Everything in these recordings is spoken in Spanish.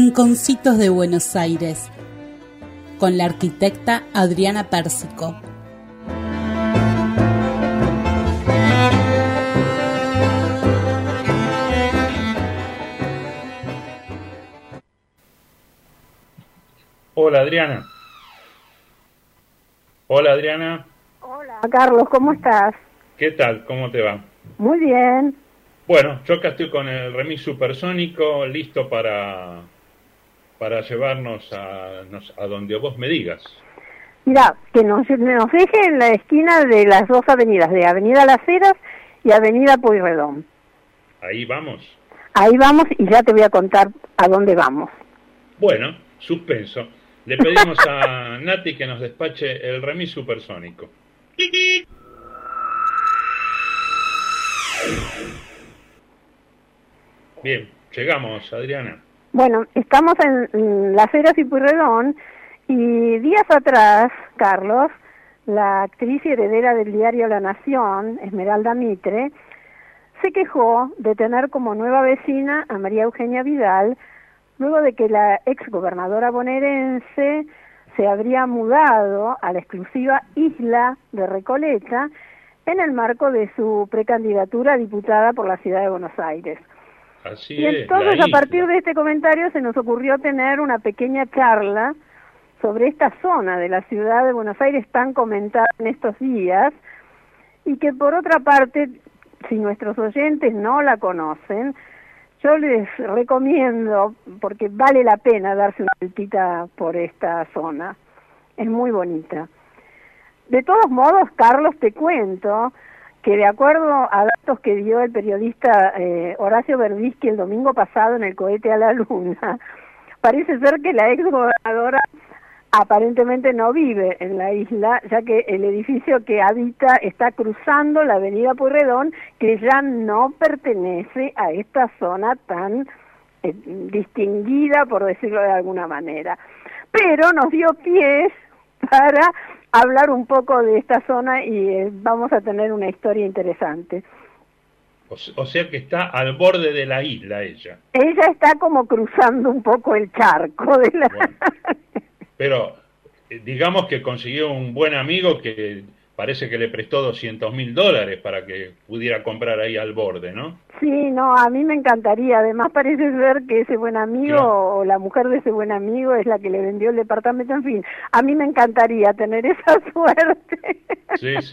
Rinconcitos de Buenos Aires, con la arquitecta Adriana Pérsico. Hola Adriana. Hola Adriana. Hola Carlos, ¿cómo estás? ¿Qué tal? ¿Cómo te va? Muy bien. Bueno, yo acá estoy con el remis supersónico listo para llevarnos a donde vos me digas. Mira, que nos deje en la esquina de las dos avenidas, de Avenida Las Heras y Avenida Pueyrredón. Ahí vamos. Ahí vamos y ya te voy a contar a dónde vamos. Bueno, suspenso. Le pedimos a Nati que nos despache el remis supersónico. Bien, llegamos, Adriana. Bueno, estamos en Las Heras y Pueyrredón y días atrás, Carlos, la actriz y heredera del diario La Nación, Esmeralda Mitre, se quejó de tener como nueva vecina a María Eugenia Vidal, luego de que la exgobernadora bonaerense se habría mudado a la exclusiva isla de Recoleta en el marco de su precandidatura a diputada por la ciudad de Buenos Aires. Así y entonces a partir de este comentario se nos ocurrió tener una pequeña charla sobre esta zona de la ciudad de Buenos Aires tan comentada en estos días y que por otra parte, si nuestros oyentes no la conocen, yo les recomiendo, porque vale la pena darse una vueltita por esta zona, es muy bonita. De todos modos, Carlos, te cuento que de acuerdo a datos que dio el periodista Horacio Verbisky el domingo pasado en el Cohete a la Luna, parece ser que la exgobernadora aparentemente no vive en la isla, ya que el edificio que habita está cruzando la avenida Pueyrredón, que ya no pertenece a esta zona tan distinguida, por decirlo de alguna manera. Pero nos dio pies para hablar un poco de esta zona y vamos a tener una historia interesante. O sea que está al borde de la isla ella. Ella está como cruzando un poco el charco de la... Bueno, pero digamos que consiguió un buen amigo que parece que le prestó $200.000 para que pudiera comprar ahí al borde, ¿no? Sí, no, a mí me encantaría. Además parece ser que ese buen amigo, claro, o la mujer de ese buen amigo es la que le vendió el departamento. En fin, a mí me encantaría tener esa suerte. Sí, sí.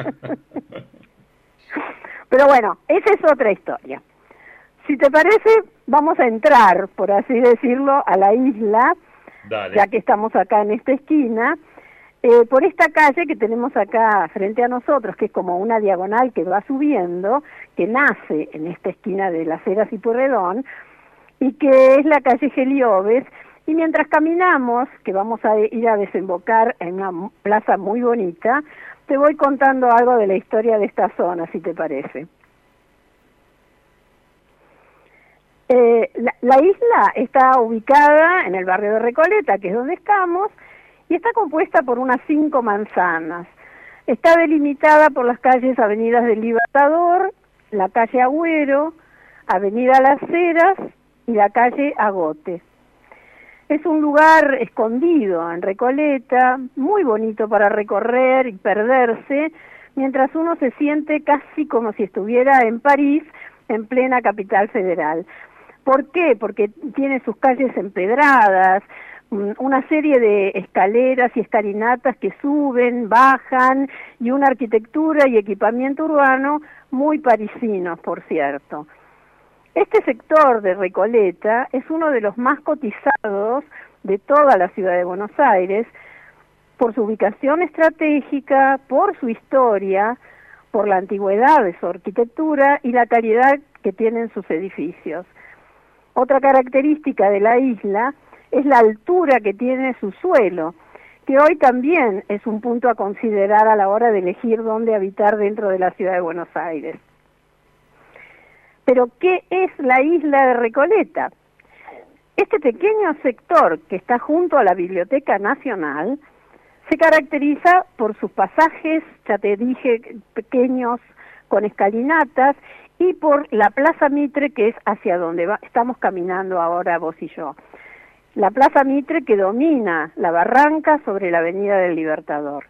Pero bueno, esa es otra historia. Si te parece, vamos a entrar, por así decirlo, a la isla. Dale. Ya que estamos acá en esta esquina, por esta calle que tenemos acá frente a nosotros, que es como una diagonal que va subiendo, que nace en esta esquina de Las Heras y Pueyrredón, y que es la calle Geliobes, y mientras caminamos, que vamos a ir a desembocar en una plaza muy bonita, te voy contando algo de la historia de esta zona, si te parece. La isla está ubicada en el barrio de Recoleta, que es donde estamos, y está compuesta por unas 5 manzanas. Está delimitada por las calles Avenidas del Libertador, la calle Agüero, Avenida Las Heras y la calle Agote. Es un lugar escondido en Recoleta, muy bonito para recorrer y perderse, mientras uno se siente casi como si estuviera en París, en plena capital federal. ¿Por qué? Porque tiene sus calles empedradas, una serie de escaleras y escalinatas que suben, bajan, y una arquitectura y equipamiento urbano muy parisinos, por cierto. Este sector de Recoleta es uno de los más cotizados de toda la ciudad de Buenos Aires, por su ubicación estratégica, por su historia, por la antigüedad de su arquitectura y la calidad que tienen sus edificios. Otra característica de la isla es la altura que tiene su suelo, que hoy también es un punto a considerar a la hora de elegir dónde habitar dentro de la ciudad de Buenos Aires. Pero, ¿qué es la isla de Recoleta? Este pequeño sector que está junto a la Biblioteca Nacional se caracteriza por sus pasajes, ya te dije, pequeños, con escalinatas, y por la Plaza Mitre, que es hacia donde estamos caminando ahora vos y yo. la Plaza Mitre, que domina la barranca sobre la Avenida del Libertador.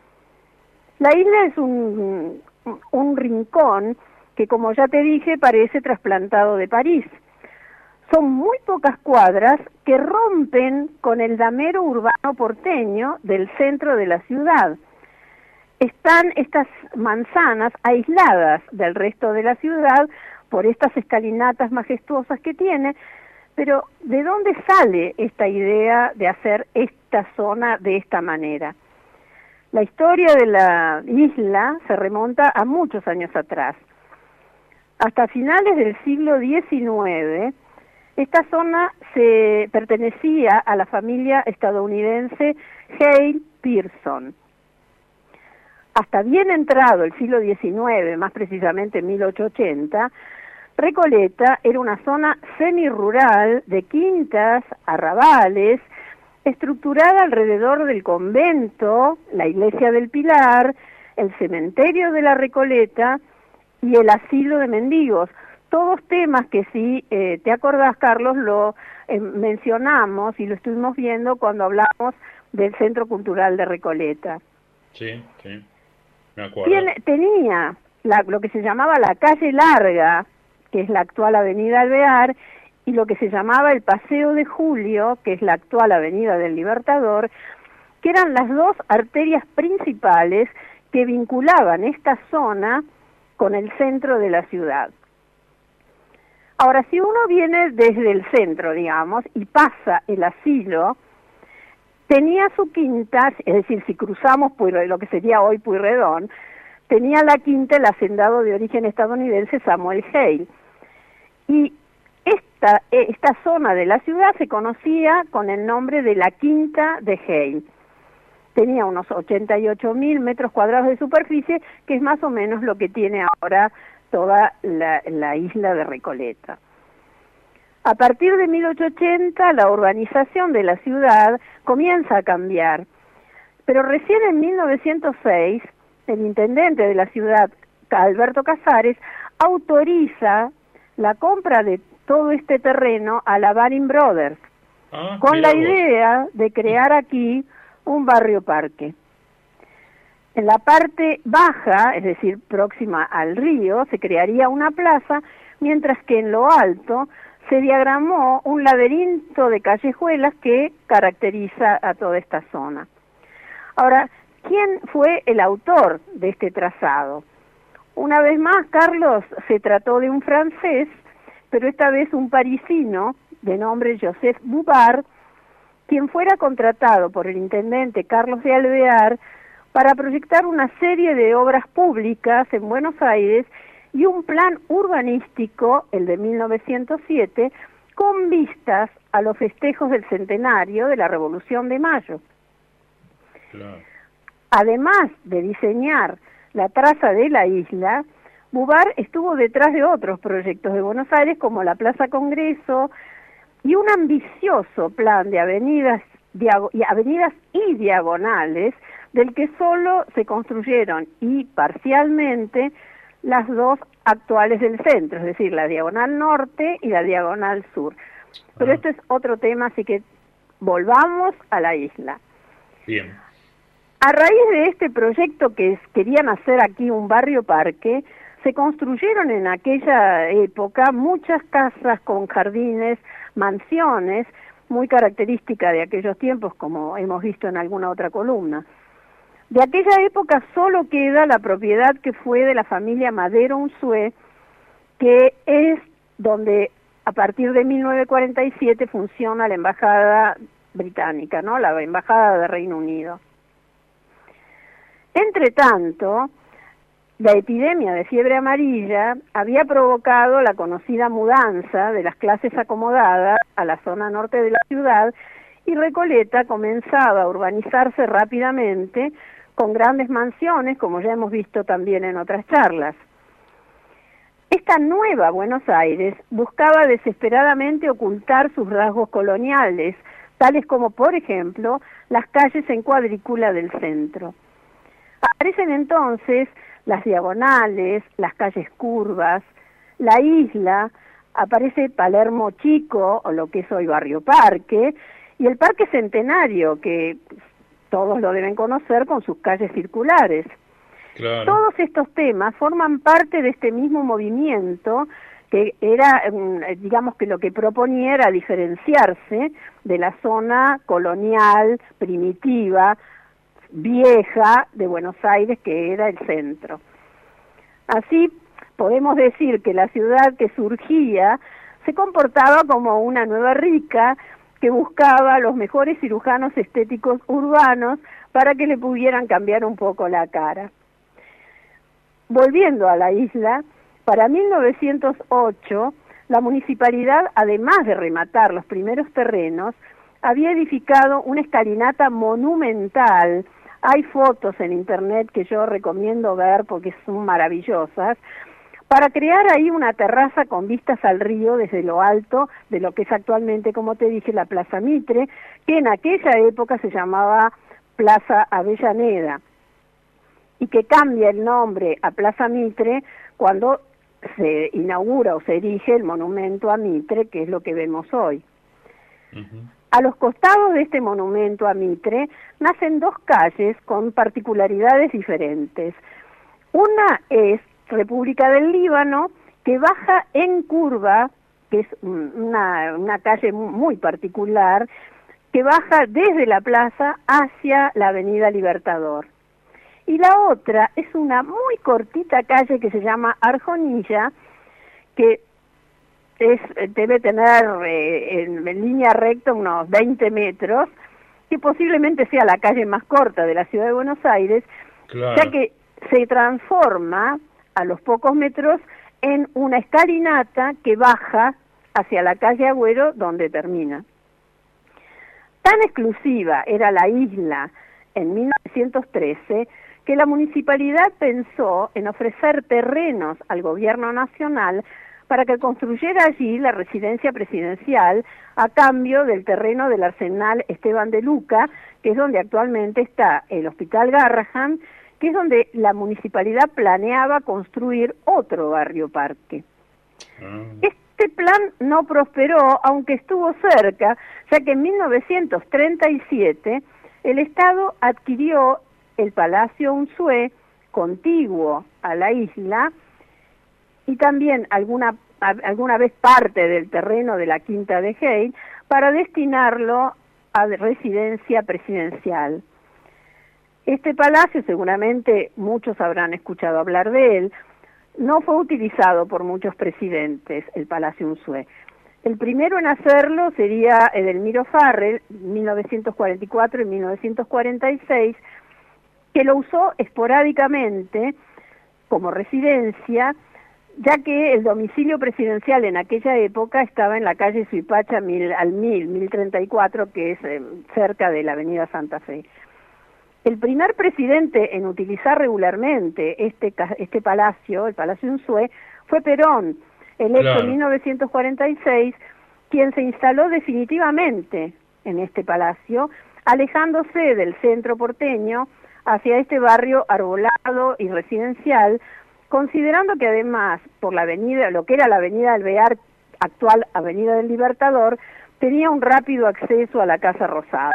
La isla es un rincón que, como ya te dije, parece trasplantado de París. Son muy pocas cuadras que rompen con el damero urbano porteño del centro de la ciudad. Están estas manzanas aisladas del resto de la ciudad por estas escalinatas majestuosas que tiene, pero ¿de dónde sale esta idea de hacer esta zona de esta manera? La historia de la isla se remonta a muchos años atrás. Hasta finales del siglo XIX, esta zona pertenecía a la familia estadounidense Hale Pearson. Hasta bien entrado el siglo XIX, más precisamente en 1880, Recoleta era una zona semirural de quintas, arrabales, estructurada alrededor del convento, la iglesia del Pilar, el cementerio de la Recoleta y el asilo de mendigos. Todos temas que, si te acordás, Carlos, lo mencionamos y lo estuvimos viendo cuando hablamos del Centro Cultural de Recoleta. Sí, me acuerdo. Tenía lo que se llamaba la calle larga, que es la actual Avenida Alvear, y lo que se llamaba el Paseo de Julio, que es la actual Avenida del Libertador, que eran las dos arterias principales que vinculaban esta zona con el centro de la ciudad. Ahora, si uno viene desde el centro, digamos, y pasa el asilo, tenía su quinta, es decir, si cruzamos lo que sería hoy Pueyrredón, tenía la quinta el hacendado de origen estadounidense Samuel Hale. Y esta zona de la ciudad se conocía con el nombre de la Quinta de Hale. Tenía unos 88.000 metros cuadrados de superficie, que es más o menos lo que tiene ahora toda la isla de Recoleta. A partir de 1880, la urbanización de la ciudad comienza a cambiar, pero recién en 1906, el intendente de la ciudad, Alberto Casares, autoriza la compra de todo este terreno a la Baring Brothers, con la idea de crear aquí un barrio parque. En la parte baja, es decir, próxima al río, se crearía una plaza, mientras que en lo alto se diagramó un laberinto de callejuelas que caracteriza a toda esta zona. Ahora, ¿quién fue el autor de este trazado? Una vez más, Carlos, se trató de un francés, pero esta vez un parisino de nombre Joseph Bouvard, quien fuera contratado por el intendente Carlos de Alvear para proyectar una serie de obras públicas en Buenos Aires y un plan urbanístico, el de 1907, con vistas a los festejos del centenario de la Revolución de Mayo. Claro. Además de diseñar la traza de la isla, Bouvard estuvo detrás de otros proyectos de Buenos Aires, como la Plaza Congreso, y un ambicioso plan de avenidas y diagonales, del que solo se construyeron, y parcialmente, las dos actuales del centro, es decir, la Diagonal Norte y la Diagonal Sur. Pero esto es otro tema, así que volvamos a la isla. Bien. A raíz de este proyecto que querían hacer aquí un barrio parque, se construyeron en aquella época muchas casas con jardines, mansiones, muy característica de aquellos tiempos, como hemos visto en alguna otra columna. De aquella época solo queda la propiedad que fue de la familia Madero Unzué, que es donde a partir de 1947 funciona la embajada británica, ¿no? La embajada de Reino Unido. Entre tanto, la epidemia de fiebre amarilla había provocado la conocida mudanza de las clases acomodadas a la zona norte de la ciudad, y Recoleta comenzaba a urbanizarse rápidamente con grandes mansiones, como ya hemos visto también en otras charlas. Esta nueva Buenos Aires buscaba desesperadamente ocultar sus rasgos coloniales, tales como, por ejemplo, las calles en cuadrícula del centro. Aparecen entonces las diagonales, las calles curvas, la isla, aparece Palermo Chico, o lo que es hoy Barrio Parque, y el Parque Centenario, que todos lo deben conocer con sus calles circulares. Claro. Todos estos temas forman parte de este mismo movimiento que era, digamos que lo que proponía era diferenciarse de la zona colonial, primitiva, vieja de Buenos Aires, que era el centro. Así podemos decir que la ciudad que surgía se comportaba como una nueva rica que buscaba los mejores cirujanos estéticos urbanos para que le pudieran cambiar un poco la cara. Volviendo a la isla, para 1908, la municipalidad, además de rematar los primeros terrenos, había edificado una escalinata monumental. Hay fotos en internet que yo recomiendo ver porque son maravillosas, para crear ahí una terraza con vistas al río desde lo alto de lo que es actualmente, como te dije, la Plaza Mitre, que en aquella época se llamaba Plaza Avellaneda, y que cambia el nombre a Plaza Mitre cuando se inaugura o se erige el monumento a Mitre, que es lo que vemos hoy. A los costados de este monumento a Mitre nacen dos calles con particularidades diferentes. Una es República del Líbano, que baja en curva, que es una calle muy particular, que baja desde la plaza hacia la Avenida Libertador. Y la otra es una muy cortita calle que se llama Arjonilla, que debe tener en línea recta unos 20 metros, que posiblemente sea la calle más corta de la ciudad de Buenos Aires, claro, ya que se transforma a los pocos metros en una escalinata que baja hacia la calle Agüero, donde termina. Tan exclusiva era la isla en 1913 que la municipalidad pensó en ofrecer terrenos al gobierno nacional para que construyera allí la residencia presidencial a cambio del terreno del Arsenal Esteban de Luca, que es donde actualmente está el Hospital Garrahan, que es donde la municipalidad planeaba construir otro barrio parque. Este plan no prosperó, aunque estuvo cerca, ya que en 1937 el Estado adquirió el Palacio Unzué, contiguo a la isla, y también alguna vez parte del terreno de la Quinta de Hey, para destinarlo a residencia presidencial. Este palacio, seguramente muchos habrán escuchado hablar de él, no fue utilizado por muchos presidentes, el Palacio Unzué. El primero en hacerlo sería Edelmiro Farrell, 1944 y 1946, que lo usó esporádicamente como residencia, ya que el domicilio presidencial en aquella época estaba en la calle Suipacha 1034, que es cerca de la avenida Santa Fe. El primer presidente en utilizar regularmente este palacio, el Palacio Unzué, fue Perón, electo en 1946, quien se instaló definitivamente en este palacio, alejándose del centro porteño hacia este barrio arbolado y residencial, considerando que además por la avenida, lo que era la avenida Alvear, actual Avenida del Libertador, tenía un rápido acceso a la Casa Rosada.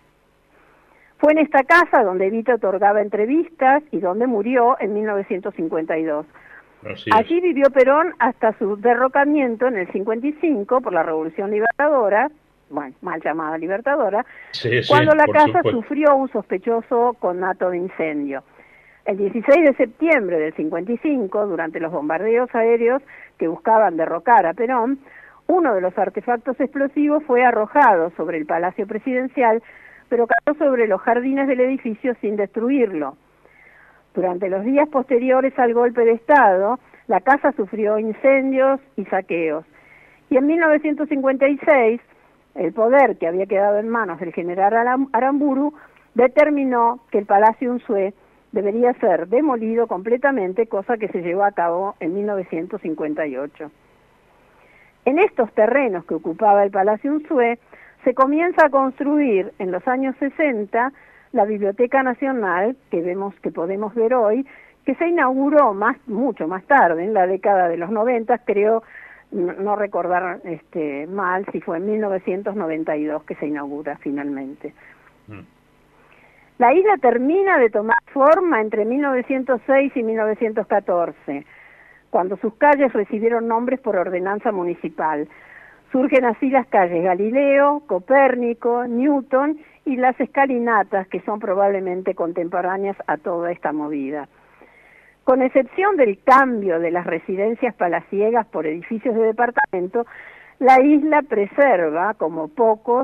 Fue en esta casa donde Evita otorgaba entrevistas y donde murió en 1952. Allí vivió Perón hasta su derrocamiento en el 55 por la Revolución Libertadora, bueno, mal llamada Libertadora, cuando la casa sufrió un sospechoso conato de incendio. El 16 de septiembre del 55, durante los bombardeos aéreos que buscaban derrocar a Perón, uno de los artefactos explosivos fue arrojado sobre el Palacio Presidencial, pero cayó sobre los jardines del edificio sin destruirlo. Durante los días posteriores al golpe de Estado, la casa sufrió incendios y saqueos. Y en 1956, el poder que había quedado en manos del general Aramburu determinó que el Palacio Unzué debería ser demolido completamente, cosa que se llevó a cabo en 1958. En estos terrenos que ocupaba el Palacio Unzué, se comienza a construir en los años 60 la Biblioteca Nacional, que podemos ver hoy, que se inauguró mucho más tarde, en la década de los 90, creo, no recordar mal si fue en 1992 que se inaugura finalmente. La isla termina de tomar forma entre 1906 y 1914, cuando sus calles recibieron nombres por ordenanza municipal. Surgen así las calles Galileo, Copérnico, Newton y las escalinatas, que son probablemente contemporáneas a toda esta movida. Con excepción del cambio de las residencias palaciegas por edificios de departamento, la isla preserva, como pocos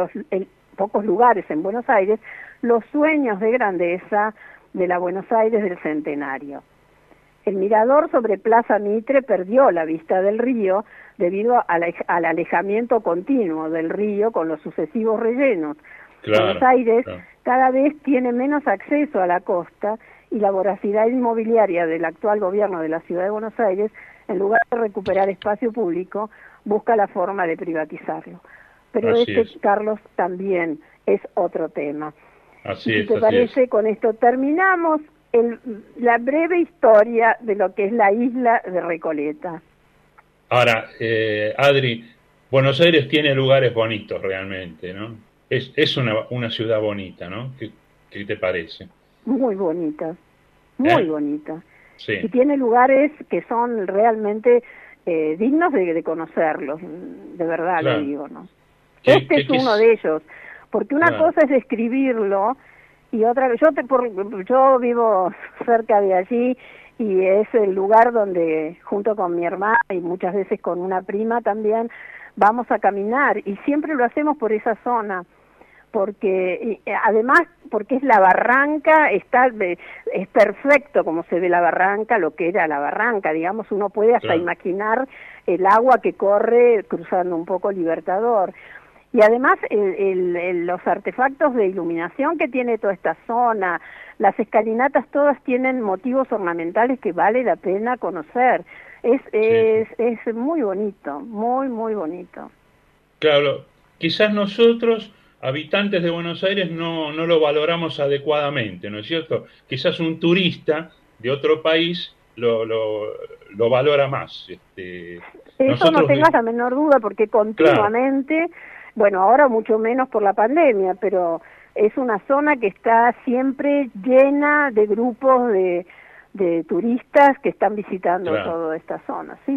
lugares en Buenos Aires, los sueños de grandeza de la Buenos Aires del centenario. El mirador sobre Plaza Mitre perdió la vista del río debido al alejamiento continuo del río con los sucesivos rellenos. Claro, Buenos Aires cada vez tiene menos acceso a la costa y la voracidad inmobiliaria del actual gobierno de la Ciudad de Buenos Aires, en lugar de recuperar espacio público, busca la forma de privatizarlo. Pero Carlos, también es otro tema. Si te parece, con esto terminamos la breve historia de lo que es la isla de Recoleta. Ahora, Adri, Buenos Aires tiene lugares bonitos realmente, ¿no? Es una ciudad bonita, ¿no? ¿Qué te parece? Muy bonita, muy bonita. Sí. Y tiene lugares que son realmente dignos de conocerlos, de verdad, claro. lo digo, ¿no? Este es uno de ellos, porque una cosa es describirlo y otra, yo vivo cerca de allí y es el lugar donde junto con mi hermana y muchas veces con una prima también vamos a caminar y siempre lo hacemos por esa zona, porque además porque es la barranca, es perfecto como se ve la barranca, lo que era la barranca, digamos, uno puede hasta imaginar el agua que corre cruzando un poco Libertador. Y además los artefactos de iluminación que tiene toda esta zona, las escalinatas todas tienen motivos ornamentales que vale la pena conocer. Es muy bonito, muy, muy bonito. Claro, quizás nosotros, habitantes de Buenos Aires, no lo valoramos adecuadamente, ¿no es cierto? Quizás un turista de otro país lo valora más. Eso no tengas la menor duda, porque continuamente... Claro. Bueno, ahora mucho menos por la pandemia, pero es una zona que está siempre llena de grupos de turistas que están visitando toda esta zona. Sí.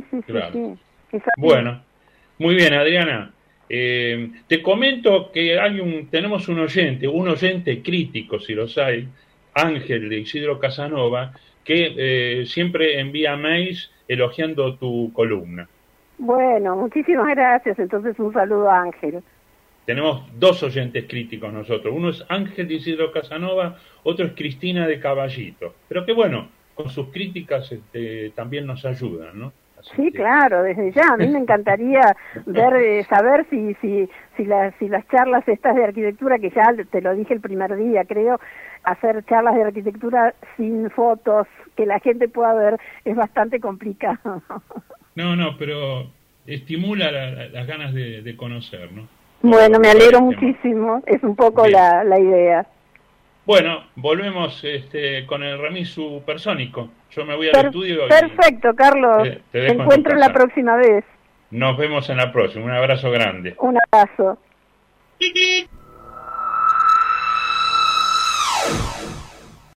Bueno, muy bien, Adriana. Te comento que tenemos un oyente crítico, si los hay, Ángel de Isidro Casanova, que siempre envía mails elogiando tu columna. Bueno, muchísimas gracias. Entonces, un saludo a Ángel. Tenemos dos oyentes críticos nosotros. Uno es Ángel de Isidro Casanova, otro es Cristina de Caballito. Pero que bueno, con sus críticas también nos ayudan, ¿no? Sí, claro, desde ya. A mí me encantaría saber si las charlas estas de arquitectura, que ya te lo dije el primer día, creo, hacer charlas de arquitectura sin fotos, que la gente pueda ver, es bastante complicado. No, pero estimula las ganas de conocer, ¿no? Bueno, me alegro muchísimo, es un poco la idea. Bueno, volvemos con el remis supersónico. Yo me voy al estudio. Perfecto, Carlos. Te encuentro la próxima vez. Nos vemos en la próxima. Un abrazo grande. Un abrazo.